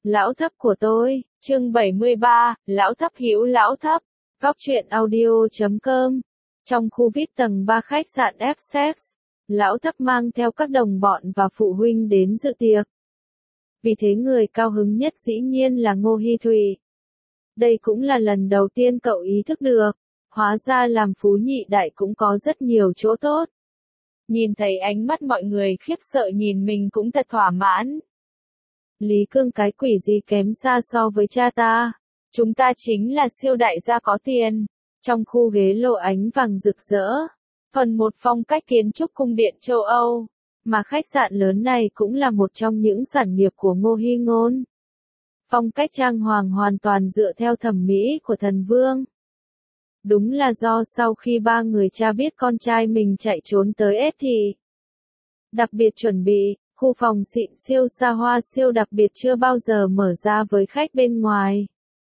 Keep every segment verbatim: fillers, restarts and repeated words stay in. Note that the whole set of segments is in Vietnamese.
Lão thấp của tôi, chương bảy mươi ba, lão thấp hữu lão thấp, góc truyện audio chấm com. Trong khu vi ai pi tầng ba khách sạn Essex, lão thấp mang theo các đồng bọn và phụ huynh đến dự tiệc. Vì thế người cao hứng nhất dĩ nhiên là Ngô Hi Thụy. Đây cũng là lần đầu tiên cậu ý thức được, hóa ra làm phú nhị đại cũng có rất nhiều chỗ tốt. Nhìn thấy ánh mắt mọi người khiếp sợ nhìn mình cũng thật thỏa mãn. Lý Cương cái quỷ gì kém xa so với cha ta. Chúng ta chính là siêu đại gia có tiền. Trong khu ghế lộ ánh vàng rực rỡ. Phần một phong cách kiến trúc cung điện châu Âu. Mà khách sạn lớn này cũng là một trong những sản nghiệp của Ngô Hi Ngôn. Phong cách trang hoàng hoàn toàn dựa theo thẩm mỹ của thần vương. Đúng là do sau khi ba người cha biết con trai mình chạy trốn tới ết thì đặc biệt chuẩn bị, khu phòng xịn siêu xa hoa siêu đặc biệt chưa bao giờ mở ra với khách bên ngoài.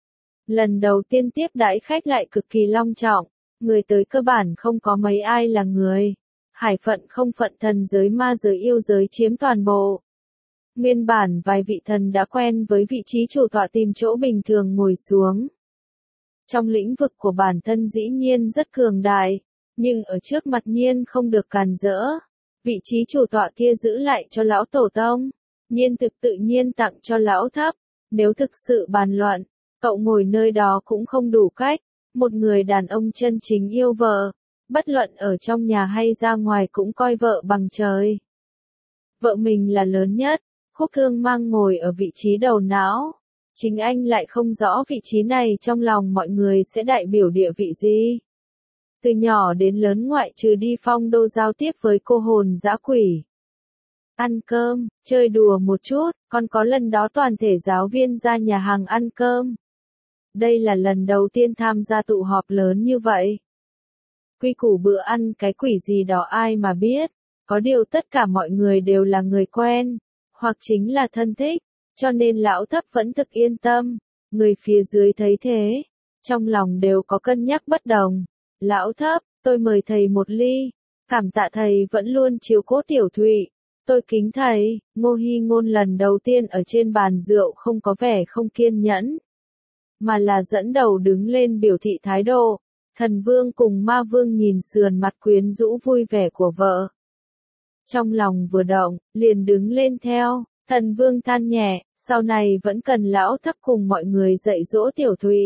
Lần đầu tiên tiếp đãi khách lại cực kỳ long trọng, người tới cơ bản không có mấy ai là người. Hải phận không phận thần giới ma giới yêu giới chiếm toàn bộ. Nguyên bản vài vị thần đã quen với vị trí chủ tọa tìm chỗ bình thường ngồi xuống. Trong lĩnh vực của bản thân dĩ nhiên rất cường đại, nhưng ở trước mặt Nhiên không được càn rỡ. Vị trí chủ tọa kia giữ lại cho lão tổ tông, Nhiên thực tự nhiên tặng cho lão thấp. Nếu thực sự bàn luận, cậu ngồi nơi đó cũng không đủ cách. Một người đàn ông chân chính yêu vợ, bất luận ở trong nhà hay ra ngoài cũng coi vợ bằng trời. Vợ mình là lớn nhất, Khúc Thương Mang ngồi ở vị trí đầu não. Chính anh lại không rõ vị trí này trong lòng mọi người sẽ đại biểu địa vị gì. Từ nhỏ đến lớn ngoại trừ đi phong đô giao tiếp với cô hồn dã quỷ. Ăn cơm, chơi đùa một chút, còn có lần đó toàn thể giáo viên ra nhà hàng ăn cơm. Đây là lần đầu tiên tham gia tụ họp lớn như vậy. Quy củ bữa ăn cái quỷ gì đó ai mà biết, có điều tất cả mọi người đều là người quen, hoặc chính là thân thích, cho nên lão thấp vẫn thực yên tâm. Người phía dưới thấy thế, trong lòng đều có cân nhắc bất đồng. Lão thấp, tôi mời thầy một ly, cảm tạ thầy vẫn luôn chiếu cố tiểu Thụy. Tôi kính thầy. Ngô Hi Ngôn lần đầu tiên ở trên bàn rượu không có vẻ không kiên nhẫn, mà là dẫn đầu đứng lên biểu thị thái độ. Thần vương cùng ma vương nhìn sườn mặt quyến rũ vui vẻ của vợ. Trong lòng vừa động, liền đứng lên theo. Thần vương than nhẹ, sau này vẫn cần lão thấp cùng mọi người dạy dỗ tiểu Thụy.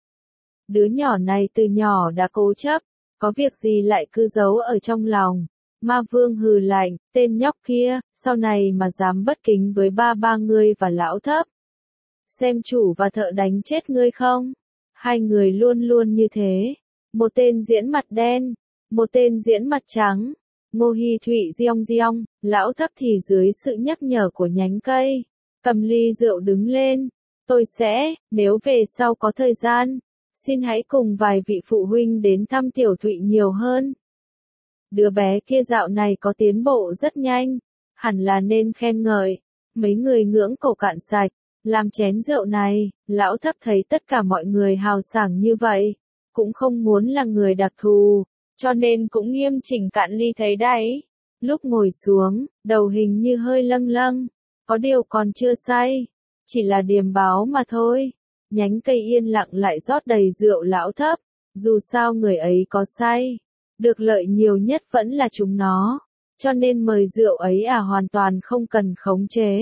Đứa nhỏ này từ nhỏ đã cố chấp, có việc gì lại cứ giấu ở trong lòng. Ma vương hừ lạnh, tên nhóc kia, sau này mà dám bất kính với ba ba ngươi và lão thấp. Xem chủ và thợ đánh chết ngươi không? Hai người luôn luôn như thế. Một tên diễn mặt đen, một tên diễn mặt trắng. Ngô Hi Thụy giong giong, lão thấp thì dưới sự nhắc nhở của nhánh cây, cầm ly rượu đứng lên. Tôi sẽ, nếu về sau có thời gian, xin hãy cùng vài vị phụ huynh đến thăm tiểu Thụy nhiều hơn. Đứa bé kia dạo này có tiến bộ rất nhanh, hẳn là nên khen ngợi. Mấy người ngưỡng cổ cạn sạch, làm chén rượu này, lão thấp thấy tất cả mọi người hào sảng như vậy, cũng không muốn là người đặc thù, cho nên cũng nghiêm chỉnh cạn ly thấy đáy. Lúc ngồi xuống, đầu hình như hơi lâng lâng, có điều còn chưa say, chỉ là điềm báo mà thôi. Nhánh cây yên lặng lại rót đầy rượu lão thấp, dù sao người ấy có say, được lợi nhiều nhất vẫn là chúng nó, cho nên mời rượu ấy à hoàn toàn không cần khống chế.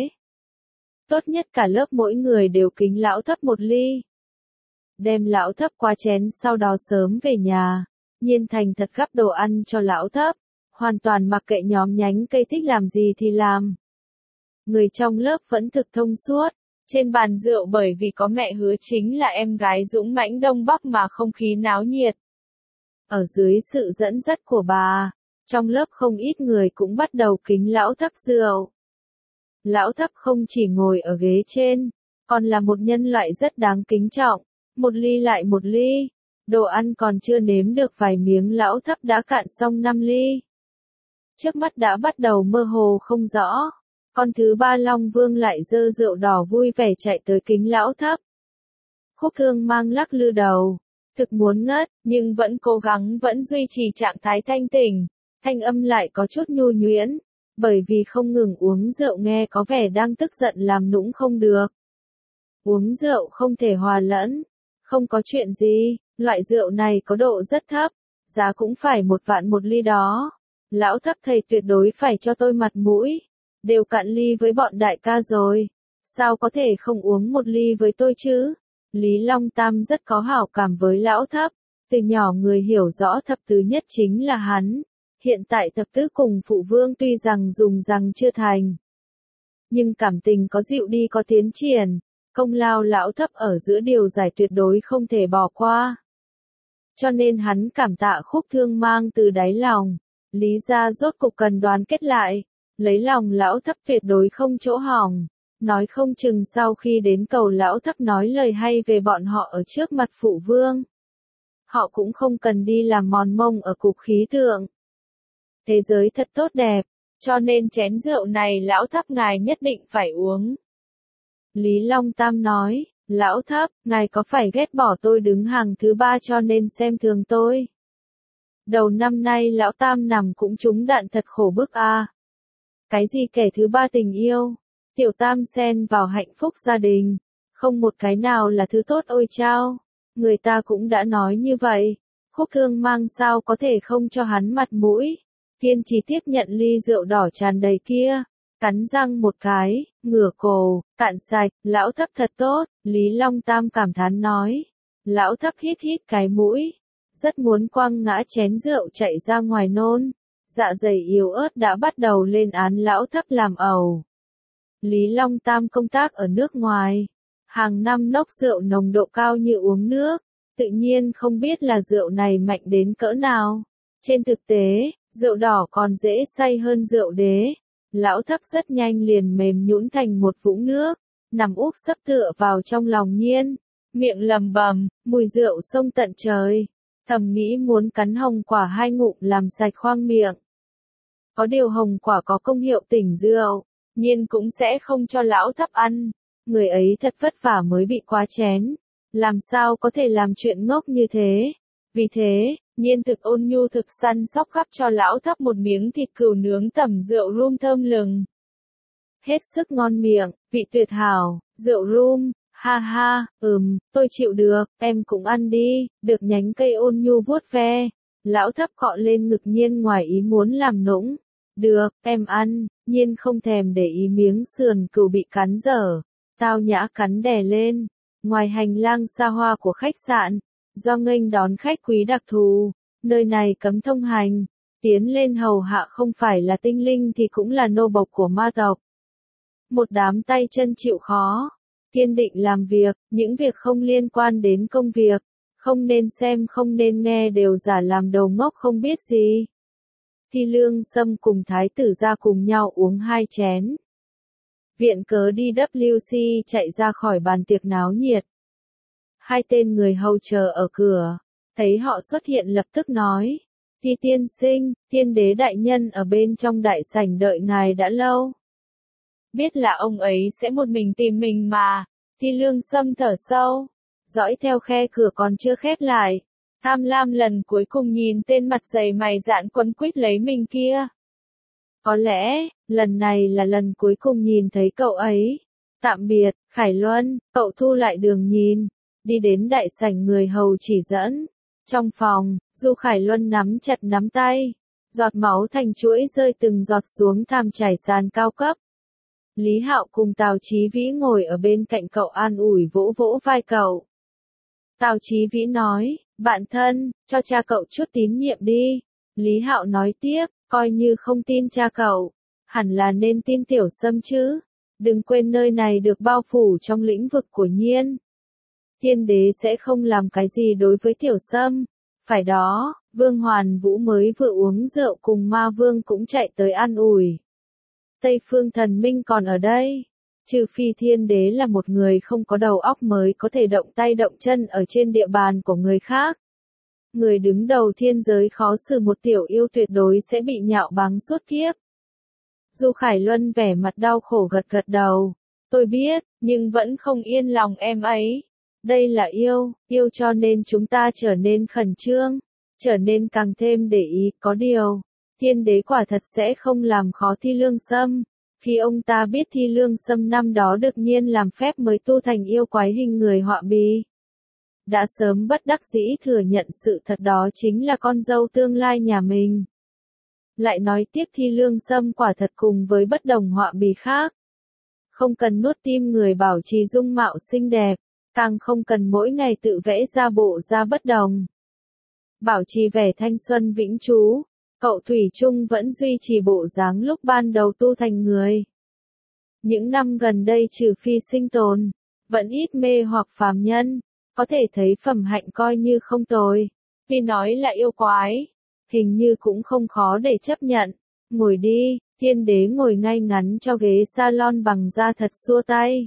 Tốt nhất cả lớp mỗi người đều kính lão thấp một ly. Đem lão thấp qua chén sau đó sớm về nhà. Nhiên thành thật gắp đồ ăn cho lão thấp, hoàn toàn mặc kệ nhóm nhánh cây thích làm gì thì làm. Người trong lớp vẫn thực thông suốt, trên bàn rượu bởi vì có mẹ Hứa chính là em gái dũng mãnh Đông Bắc mà không khí náo nhiệt. Ở dưới sự dẫn dắt của bà, trong lớp không ít người cũng bắt đầu kính lão thấp rượu. Lão thấp không chỉ ngồi ở ghế trên, còn là một nhân loại rất đáng kính trọng, một ly lại một ly. Đồ ăn còn chưa nếm được vài miếng lão thấp đã cạn xong năm ly. Trước mắt đã bắt đầu mơ hồ không rõ. Con thứ ba Long Vương lại dơ rượu đỏ vui vẻ chạy tới kính lão thấp. Khúc Thương Mang lắc lư đầu, thực muốn ngất, nhưng vẫn cố gắng vẫn duy trì trạng thái thanh tỉnh. Thanh âm lại có chút nhu nhuyễn, bởi vì không ngừng uống rượu nghe có vẻ đang tức giận làm nũng không được. Uống rượu không thể hòa lẫn. Không có chuyện gì, loại rượu này có độ rất thấp, giá cũng phải một vạn một ly đó. Lão Thấp thầy tuyệt đối phải cho tôi mặt mũi. Đều cạn ly với bọn đại ca rồi. Sao có thể không uống một ly với tôi chứ? Lý Long Tam rất có hảo cảm với Lão Thấp. Từ nhỏ người hiểu rõ thập tứ nhất chính là hắn. Hiện tại thập tứ cùng phụ vương tuy rằng dùng rằng chưa thành. Nhưng cảm tình có dịu đi có tiến triển. Công lao Lão Thấp ở giữa điều giải tuyệt đối không thể bỏ qua. Cho nên hắn cảm tạ Khúc Thương Mang từ đáy lòng. Lý gia rốt cục cần đoàn kết lại. Lấy lòng Lão Thấp tuyệt đối không chỗ hỏng. Nói không chừng sau khi đến cầu Lão Thấp nói lời hay về bọn họ ở trước mặt phụ vương. Họ cũng không cần đi làm mòn mông ở cục khí tượng. Thế giới thật tốt đẹp, cho nên chén rượu này Lão Thấp ngài nhất định phải uống. Lý Long Tam nói, Lão Thấp, ngài có phải ghét bỏ tôi đứng hàng thứ ba cho nên xem thường tôi? Đầu năm nay Lão Tam nằm cũng trúng đạn thật khổ bức a. À. Cái gì kẻ thứ ba tình yêu? Tiểu Tam xen vào hạnh phúc gia đình. Không một cái nào là thứ tốt ôi chao. Người ta cũng đã nói như vậy. Khúc Thương Mang sao có thể không cho hắn mặt mũi. Kiên trì tiếp nhận ly rượu đỏ tràn đầy kia. Cắn răng một cái, ngửa cổ, cạn sạch, Lão Thấp thật tốt. Lý Long Tam cảm thán nói. Lão Thấp hít hít cái mũi. Rất muốn quăng ngã chén rượu chạy ra ngoài nôn. Dạ dày yếu ớt đã bắt đầu lên án Lão Thấp làm ẩu. Lý Long Tam công tác ở nước ngoài. Hàng năm nốc rượu nồng độ cao như uống nước. Tự nhiên không biết là rượu này mạnh đến cỡ nào. Trên thực tế, rượu đỏ còn dễ say hơn rượu đế. Lão Thấp rất nhanh liền mềm nhũn thành một vũng nước. Nằm úp sấp tựa vào trong lòng Nhiên. Miệng lầm bầm, mùi rượu sông tận trời. Thầm nghĩ muốn cắn hồng quả hai ngụm làm sạch khoang miệng. Có điều hồng quả có công hiệu tỉnh rượu. Nhiên cũng sẽ không cho Lão Thấp ăn. Người ấy thật vất vả mới bị quá chén. Làm sao có thể làm chuyện ngốc như thế. Vì thế, Nhiên thực ôn nhu thực săn sóc gắp cho Lão Thấp một miếng thịt cừu nướng tẩm rượu rum thơm lừng. Hết sức ngon miệng, vị tuyệt hảo, rượu rum, ha ha, ừm, tôi chịu được, em cũng ăn đi, được nhánh cây ôn nhu vuốt ve. Lão Thấp cọ lên ngực Nhiên ngoài ý muốn làm nũng. Được, em ăn. Nhiên không thèm để ý miếng sườn cừu bị cắn dở. Tao nhã cắn đè lên. Ngoài hành lang xa hoa của khách sạn, do nghênh đón khách quý đặc thù, nơi này cấm thông hành, tiến lên hầu hạ không phải là tinh linh thì cũng là nô bộc của ma tộc. Một đám tay chân chịu khó, kiên định làm việc, những việc không liên quan đến công việc, không nên xem không nên nghe đều giả làm đầu ngốc không biết gì. Thi Lương Sâm cùng Thái tử ra cùng nhau uống hai chén. Viện cớ đi W C chạy ra khỏi bàn tiệc náo nhiệt. Hai tên người hầu chờ ở cửa, thấy họ xuất hiện lập tức nói. Thi tiên sinh, Thiên đế đại nhân ở bên trong đại sảnh đợi ngài đã lâu. Biết là ông ấy sẽ một mình tìm mình mà. Thi Lương Sâm thở sâu, dõi theo khe cửa còn chưa khép lại. Tham lam lần cuối cùng nhìn tên mặt dày mày dạn quấn quýt lấy mình kia. Có lẽ, lần này là lần cuối cùng nhìn thấy cậu ấy. Tạm biệt, Khải Luân, cậu thu lại đường nhìn. Đi đến đại sảnh người hầu chỉ dẫn. Trong phòng, Du Khải Luân nắm chặt nắm tay. Giọt máu thành chuỗi rơi từng giọt xuống thảm trải sàn cao cấp. Lý Hạo cùng Tào Chí Vĩ ngồi ở bên cạnh cậu an ủi vỗ vỗ vai cậu. Tào Chí Vĩ nói, bạn thân, cho cha cậu chút tín nhiệm đi. Lý Hạo nói tiếp, coi như không tin cha cậu, hẳn là nên tin Tiểu Sâm chứ. Đừng quên nơi này được bao phủ trong lĩnh vực của Nhiên. Thiên đế sẽ không làm cái gì đối với Tiểu Sâm. Phải đó, Vương Hoàn Vũ mới vừa uống rượu cùng Ma Vương cũng chạy tới an ủi. Tây Phương Thần Minh còn ở đây. Trừ phi thiên đế là một người không có đầu óc mới có thể động tay động chân ở trên địa bàn của người khác. Người đứng đầu thiên giới khó xử một tiểu yêu tuyệt đối sẽ bị nhạo báng suốt kiếp. Du Khải Luân vẻ mặt đau khổ gật gật đầu. Tôi biết, nhưng vẫn không yên lòng em ấy. Đây là yêu, yêu cho nên chúng ta trở nên khẩn trương, trở nên càng thêm để ý, có điều. Thiên đế quả thật sẽ không làm khó Thi Lương Sâm. Khi ông ta biết Thi Lương Sâm năm đó được nhiên làm phép mới tu thành yêu quái hình người họa bì, đã sớm bất đắc dĩ thừa nhận sự thật đó chính là con dâu tương lai nhà mình. Lại nói tiếp Thi Lương Sâm quả thật cùng với bất đồng họa bì khác. Không cần nuốt tim người bảo trì dung mạo xinh đẹp, càng không cần mỗi ngày tự vẽ ra bộ da bất đồng. Bảo trì vẻ thanh xuân vĩnh trú, cậu thủy chung vẫn duy trì bộ dáng lúc ban đầu tu thành người. Những năm gần đây trừ phi sinh tồn, vẫn ít mê hoặc phàm nhân, có thể thấy phẩm hạnh coi như không tồi. Tuy nói là yêu quái, hình như cũng không khó để chấp nhận. Ngồi đi, Thiên Đế ngồi ngay ngắn cho ghế salon bằng da thật xua tay.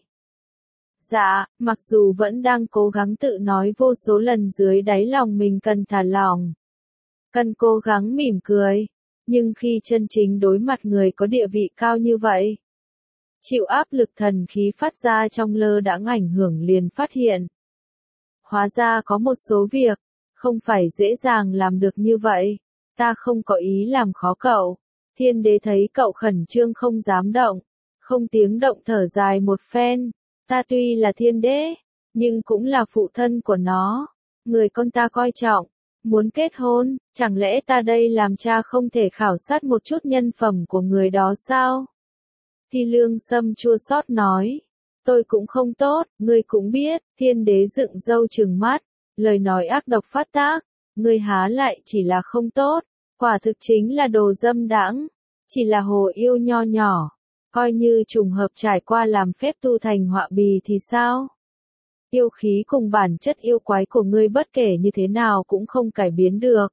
Dạ, mặc dù vẫn đang cố gắng tự nói vô số lần dưới đáy lòng mình cần thả lỏng, cần cố gắng mỉm cười, nhưng khi chân chính đối mặt người có địa vị cao như vậy, chịu áp lực thần khí phát ra trong lơ đãng ảnh hưởng liền phát hiện. Hóa ra có một số việc, không phải dễ dàng làm được như vậy, ta không có ý làm khó cậu. Thiên Đế thấy cậu khẩn trương không dám động, không tiếng động thở dài một phen. Ta tuy là Thiên Đế, nhưng cũng là phụ thân của nó, người con ta coi trọng, muốn kết hôn, chẳng lẽ ta đây làm cha không thể khảo sát một chút nhân phẩm của người đó sao? Thi Lương Sâm chua xót nói, tôi cũng không tốt, ngươi cũng biết. Thiên Đế dựng râu trừng mắt, lời nói ác độc phát tác, ngươi há lại chỉ là không tốt, quả thực chính là đồ dâm đãng, chỉ là hồ yêu nho nhỏ. Coi như trùng hợp trải qua làm phép tu thành họa bì thì sao? Yêu khí cùng bản chất yêu quái của ngươi bất kể như thế nào cũng không cải biến được.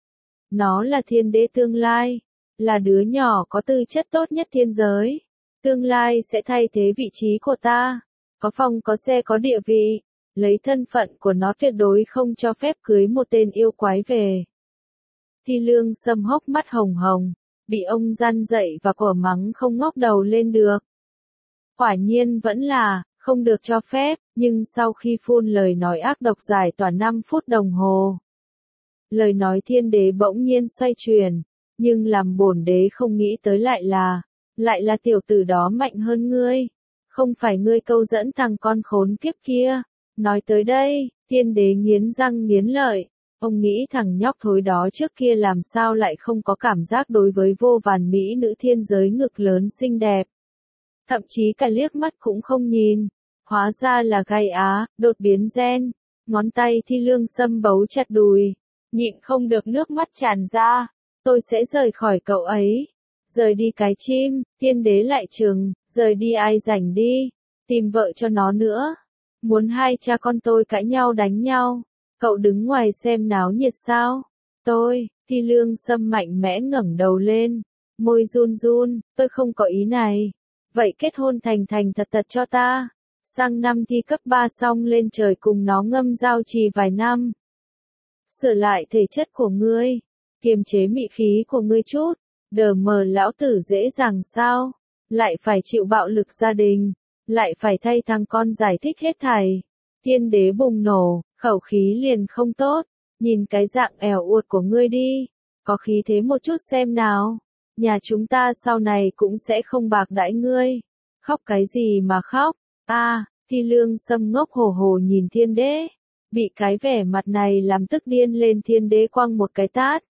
Nó là Thiên Đế tương lai, là đứa nhỏ có tư chất tốt nhất thiên giới. Tương lai sẽ thay thế vị trí của ta, có phòng có xe có địa vị, lấy thân phận của nó tuyệt đối không cho phép cưới một tên yêu quái về. Thi Lương Sâm hốc mắt hồng hồng, bị ông gian dậy và cổ mắng không ngóc đầu lên được. Quả nhiên vẫn là, không được cho phép, nhưng sau khi phun lời nói ác độc giải tỏa năm phút đồng hồ. Lời nói Thiên Đế bỗng nhiên xoay chuyển, nhưng làm bổn đế không nghĩ tới lại là, lại là tiểu tử đó mạnh hơn ngươi, không phải ngươi câu dẫn thằng con khốn kiếp kia. Nói tới đây, Thiên Đế nghiến răng nghiến lợi. Ông nghĩ thằng nhóc thối đó trước kia làm sao lại không có cảm giác đối với vô vàn mỹ nữ thiên giới ngực lớn xinh đẹp. Thậm chí cả liếc mắt cũng không nhìn. Hóa ra là gai á, đột biến gen. Ngón tay Thi Lương Sâm bấu chặt đùi. Nhịn không được nước mắt tràn ra. Tôi sẽ rời khỏi cậu ấy. Rời đi cái chim, Thiên Đế lại trừng, rời đi ai rảnh đi. Tìm vợ cho nó nữa. Muốn hai cha con tôi cãi nhau đánh nhau. Cậu đứng ngoài xem náo nhiệt sao? Tôi, Thi Lương Sâm mạnh mẽ ngẩng đầu lên, môi run run, tôi không có ý này. Vậy kết hôn thành thành thật thật cho ta. Sang năm thi cấp ba xong lên trời cùng nó ngâm giao trì vài năm. Sửa lại thể chất của ngươi, kiềm chế mị khí của ngươi chút, đờ mờ lão tử dễ dàng sao? Lại phải chịu bạo lực gia đình, lại phải thay thằng con giải thích hết thảy. Thiên Đế bùng nổ, khẩu khí liền không tốt, nhìn cái dạng ẻo uột của ngươi đi, có khí thế một chút xem nào, nhà chúng ta sau này cũng sẽ không bạc đãi ngươi. Khóc cái gì mà khóc, a à, Thi Lương Sâm ngốc hổ hổ nhìn Thiên Đế, bị cái vẻ mặt này làm tức điên lên. Thiên Đế quăng một cái tát,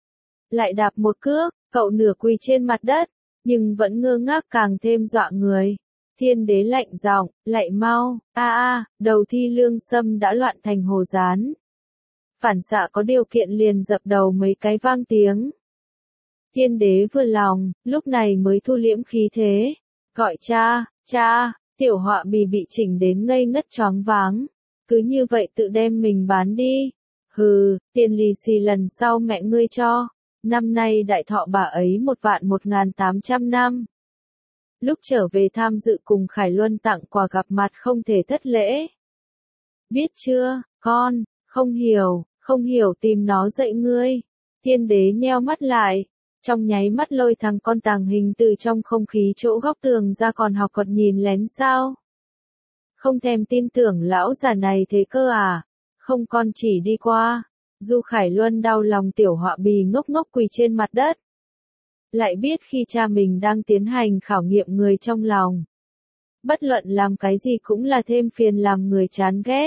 lại đạp một cước, cậu nửa quỳ trên mặt đất, nhưng vẫn ngơ ngác càng thêm dọa người. Thiên Đế lạnh giọng, lại mau, a a, đầu Thi Lương Sâm đã loạn thành hồ dán. Phản xạ có điều kiện liền dập đầu mấy cái vang tiếng. Thiên Đế vừa lòng, lúc này mới thu liễm khí thế, gọi cha, cha, tiểu họa bì bị chỉnh đến ngây ngất choáng váng, cứ như vậy tự đem mình bán đi. Hừ, tiền lì xì lần sau mẹ ngươi cho, năm nay đại thọ bà ấy một vạn một ngàn tám trăm năm. Lúc trở về tham dự cùng Khải Luân tặng quà gặp mặt không thể thất lễ. Biết chưa, con, không hiểu, không hiểu tìm nó dạy ngươi. Thiên Đế nheo mắt lại, trong nháy mắt lôi thằng con tàng hình từ trong không khí chỗ góc tường ra, còn học còn nhìn lén sao? Không thèm tin tưởng lão già này thế cơ à? Không, con chỉ đi qua. Du Khải Luân đau lòng tiểu họa bì ngốc ngốc quỳ trên mặt đất. lại biết khi cha mình đang tiến hành khảo nghiệm người trong lòng. Bất luận làm cái gì cũng là thêm phiền làm người chán ghét.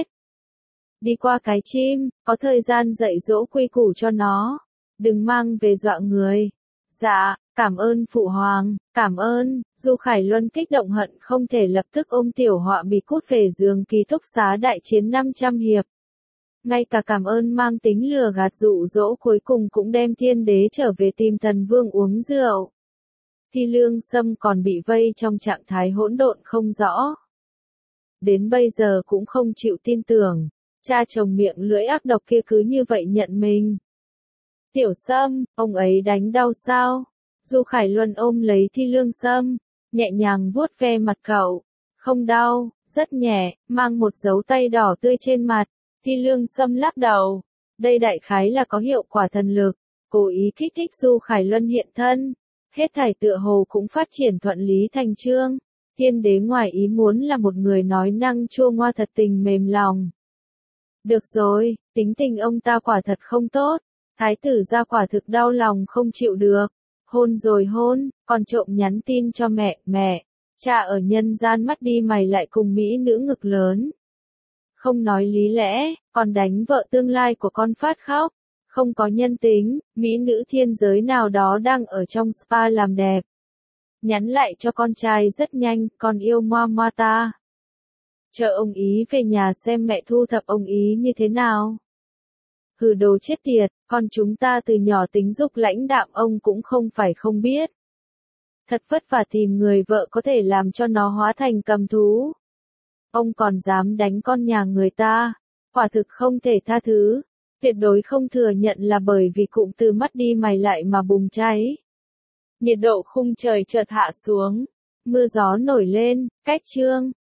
Đi qua cái chim, có thời gian dạy dỗ quy củ cho nó. Đừng mang về dọa người. Dạ, cảm ơn phụ hoàng, cảm ơn. Du Khải Luân kích động hận không thể lập tức ôm tiểu họa bị cút về giường ký túc xá đại chiến năm trăm hiệp. Ngay cả cảm ơn mang tính lừa gạt dụ dỗ cuối cùng cũng đem thiên đế trở về tìm thần vương uống rượu. Thi Lương Sâm còn bị vây trong trạng thái hỗn độn không rõ. Đến bây giờ cũng không chịu tin tưởng, cha chồng miệng lưỡi ác độc kia cứ như vậy nhận mình. Tiểu Sâm, ông ấy đánh đau sao? Du Khải Luân ôm lấy Thi Lương Sâm, nhẹ nhàng vuốt ve mặt cậu. Không đau, rất nhẹ, mang một dấu tay đỏ tươi trên mặt. Thi Lương Sâm lắc đầu. Đây đại khái là có hiệu quả thần lực, cố ý kích thích Du Khải Luân hiện thân. Hết thảy tựa hồ cũng phát triển thuận lý thành chương. Thiên đế ngoài ý muốn là một người nói năng chua ngoa thật tình mềm lòng. Được rồi, tính tình ông ta quả thật không tốt. Thái tử gia quả thực đau lòng không chịu được. Hôn rồi hôn, còn trộm nhắn tin cho mẹ, mẹ. Cha ở nhân gian mất đi mày lại cùng mỹ nữ ngực lớn. Không nói lý lẽ, còn đánh vợ tương lai của con phát khóc. Không có nhân tính, mỹ nữ thiên giới nào đó đang ở trong spa làm đẹp. Nhắn lại cho con trai rất nhanh, con yêu Moa Moa ta. Chờ ông ý về nhà xem mẹ thu thập ông ý như thế nào. Hừ đồ chết tiệt, con chúng ta từ nhỏ tính dục lãnh đạm ông cũng không phải không biết. Thật vất vả tìm người vợ có thể làm cho nó hóa thành cầm thú. Ông còn dám đánh con nhà người ta, quả thực không thể tha thứ. Tuyệt đối không thừa nhận là bởi vì cụm từ mất đi mày lại mà bùng cháy. Nhiệt độ khung trời chợt hạ xuống, mưa gió nổi lên, cách chương.